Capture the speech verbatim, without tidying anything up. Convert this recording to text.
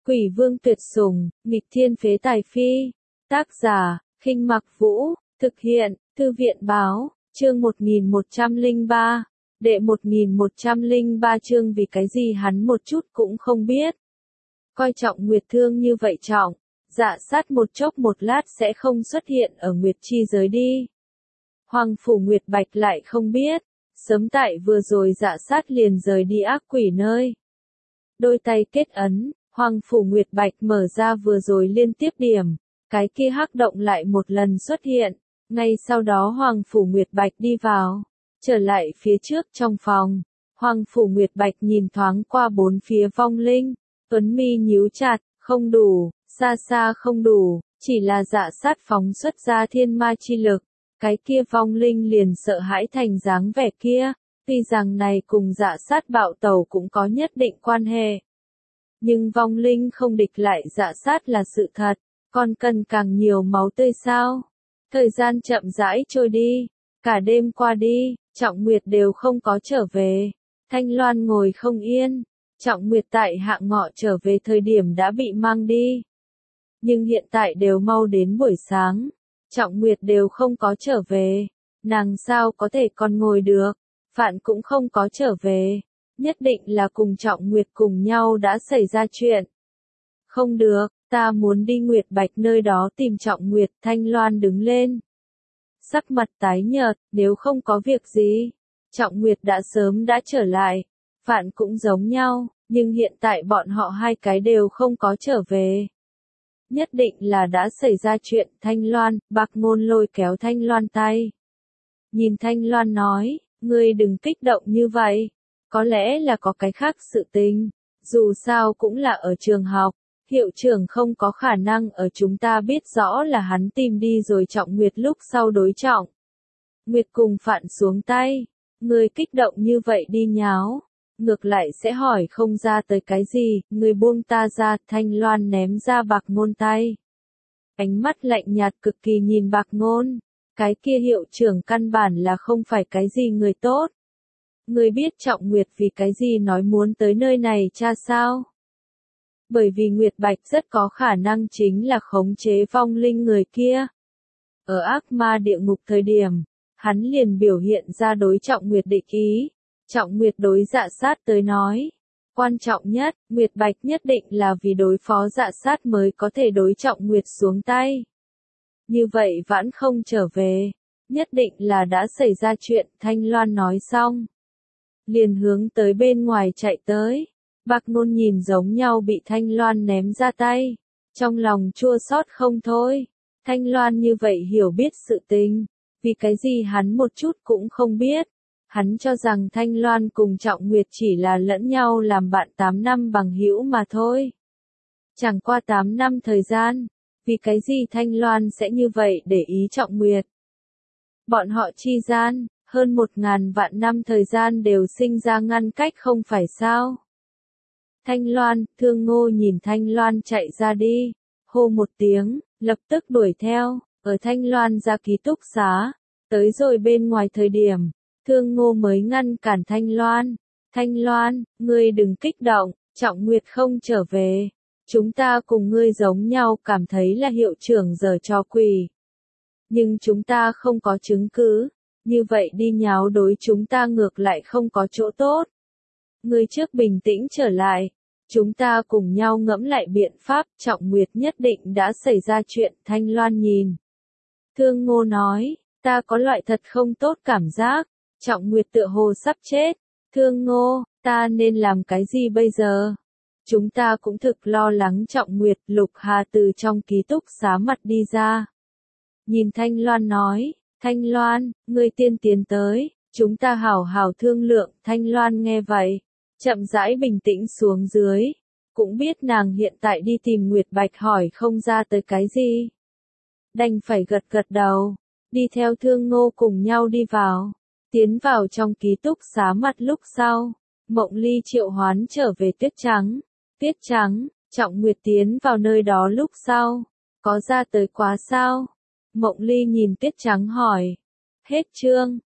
Quỷ vương tuyệt sủng, nghịch thiên phế tài phi. Tác giả, Khinh Mặc Vũ, thực hiện, Thư viện báo, chương một nghìn một trăm lẻ ba, đệ một nghìn một trăm lẻ ba chương vì cái gì hắn một chút cũng không biết. Coi trọng Nguyệt Thương như vậy trọng, Dạ Sát một chốc một lát sẽ không xuất hiện ở Nguyệt chi giới đi. Hoàng phủ Nguyệt Bạch lại không biết, sớm tại vừa rồi Dạ Sát liền rời đi ác quỷ nơi. Đôi tay kết ấn, Hoàng phủ Nguyệt Bạch mở ra vừa rồi liên tiếp điểm, cái kia hắc động lại một lần xuất hiện, ngay sau đó Hoàng phủ Nguyệt Bạch đi vào, trở lại phía trước trong phòng. Hoàng phủ Nguyệt Bạch nhìn thoáng qua bốn phía vong linh, tuấn mi nhíu chặt, không đủ, xa xa không đủ, chỉ là Dạ Sát phóng xuất ra thiên ma chi lực, cái kia vong linh liền sợ hãi thành dáng vẻ kia, tuy rằng này cùng Dạ Sát bạo tẩu cũng có nhất định quan hệ. Nhưng vong linh không địch lại Dạ Sát là sự thật, còn cần càng nhiều máu tươi sao? Thời gian chậm rãi trôi đi, cả đêm qua đi, Trọng Nguyệt đều không có trở về. Thanh Loan ngồi không yên, Trọng Nguyệt tại hạng ngọ trở về thời điểm đã bị mang đi. Nhưng hiện tại đều mau đến buổi sáng, Trọng Nguyệt đều không có trở về, nàng sao có thể còn ngồi được, Phạn cũng không có trở về. Nhất định là cùng Trọng Nguyệt cùng nhau đã xảy ra chuyện. Không được, ta muốn đi Nguyệt Bạch nơi đó tìm Trọng Nguyệt. Thanh Loan đứng lên, sắc mặt tái nhợt, nếu không có việc gì, Trọng Nguyệt đã sớm đã trở lại. Phạn cũng giống nhau, nhưng hiện tại bọn họ hai cái đều không có trở về. Nhất định là đã xảy ra chuyện. Thanh Loan, Bạc Ngôn lôi kéo Thanh Loan tay. Nhìn Thanh Loan nói, ngươi đừng kích động như vậy. Có lẽ là có cái khác sự tình, dù sao cũng là ở trường học, hiệu trưởng không có khả năng ở chúng ta biết rõ là hắn tìm đi rồi Trọng Nguyệt lúc sau đối trọng. Nguyệt cùng Phạn xuống tay, người kích động như vậy đi nháo, ngược lại sẽ hỏi không ra tới cái gì, người buông ta ra. Thanh Loan ném ra Bạc Ngôn tay. Ánh mắt lạnh nhạt cực kỳ nhìn Bạc Ngôn, cái kia hiệu trưởng căn bản là không phải cái gì người tốt. Ngươi biết Trọng Nguyệt vì cái gì nói muốn tới nơi này cha sao? Bởi vì Nguyệt Bạch rất có khả năng chính là khống chế vong linh người kia. Ở ác ma địa ngục thời điểm, hắn liền biểu hiện ra đối Trọng Nguyệt địch ý. Trọng Nguyệt đối Dạ Sát tới nói, quan trọng nhất, Nguyệt Bạch nhất định là vì đối phó Dạ Sát mới có thể đối Trọng Nguyệt xuống tay. Như vậy vãn không trở về, nhất định là đã xảy ra chuyện. Thanh Loan nói xong, liền hướng tới bên ngoài chạy tới. Bạc Ngôn nhìn giống nhau bị Thanh Loan ném ra tay, trong lòng chua xót không thôi. Thanh Loan như vậy hiểu biết sự tình, vì cái gì hắn một chút cũng không biết. Hắn cho rằng Thanh Loan cùng Trọng Nguyệt chỉ là lẫn nhau làm bạn tám năm bằng hữu mà thôi. Chẳng qua tám năm thời gian, vì cái gì Thanh Loan sẽ như vậy để ý Trọng Nguyệt. Bọn họ chi gian, hơn một ngàn vạn năm thời gian đều sinh ra ngăn cách không phải sao? Thanh Loan, Thương Ngô nhìn Thanh Loan chạy ra đi, hô một tiếng, lập tức đuổi theo. Ở Thanh Loan ra ký túc xá, tới rồi bên ngoài thời điểm, Thương Ngô mới ngăn cản Thanh Loan. Thanh Loan, ngươi đừng kích động, Trọng Nguyệt không trở về. Chúng ta cùng ngươi giống nhau cảm thấy là hiệu trưởng giở trò quỷ. Nhưng chúng ta không có chứng cứ. Như vậy đi nháo đối chúng ta ngược lại không có chỗ tốt. Ngươi trước bình tĩnh trở lại, chúng ta cùng nhau ngẫm lại biện pháp. Trọng Nguyệt nhất định đã xảy ra chuyện. Thanh Loan nhìn Thương Ngô nói, ta có loại thật không tốt cảm giác, Trọng Nguyệt tựa hồ sắp chết. Thương Ngô, ta nên làm cái gì bây giờ? Chúng ta cũng thực lo lắng Trọng Nguyệt. Lục Hà từ trong ký túc xá mặt đi ra, nhìn Thanh Loan nói, Thanh Loan, ngươi tiên tiến tới, chúng ta hảo hảo thương lượng. Thanh Loan nghe vậy, chậm rãi bình tĩnh xuống dưới, cũng biết nàng hiện tại đi tìm Nguyệt Bạch hỏi không ra tới cái gì. Đành phải gật gật đầu, đi theo Thương Ngô cùng nhau đi vào, tiến vào trong ký túc xá mặt lúc sau, Mộng Ly triệu hoán trở về Tuyết Trắng. Tuyết Trắng, Trọng Nguyệt tiến vào nơi đó lúc sau, có ra tới quá sao? Mộng Ly nhìn Tuyết Trắng hỏi. Hết chương.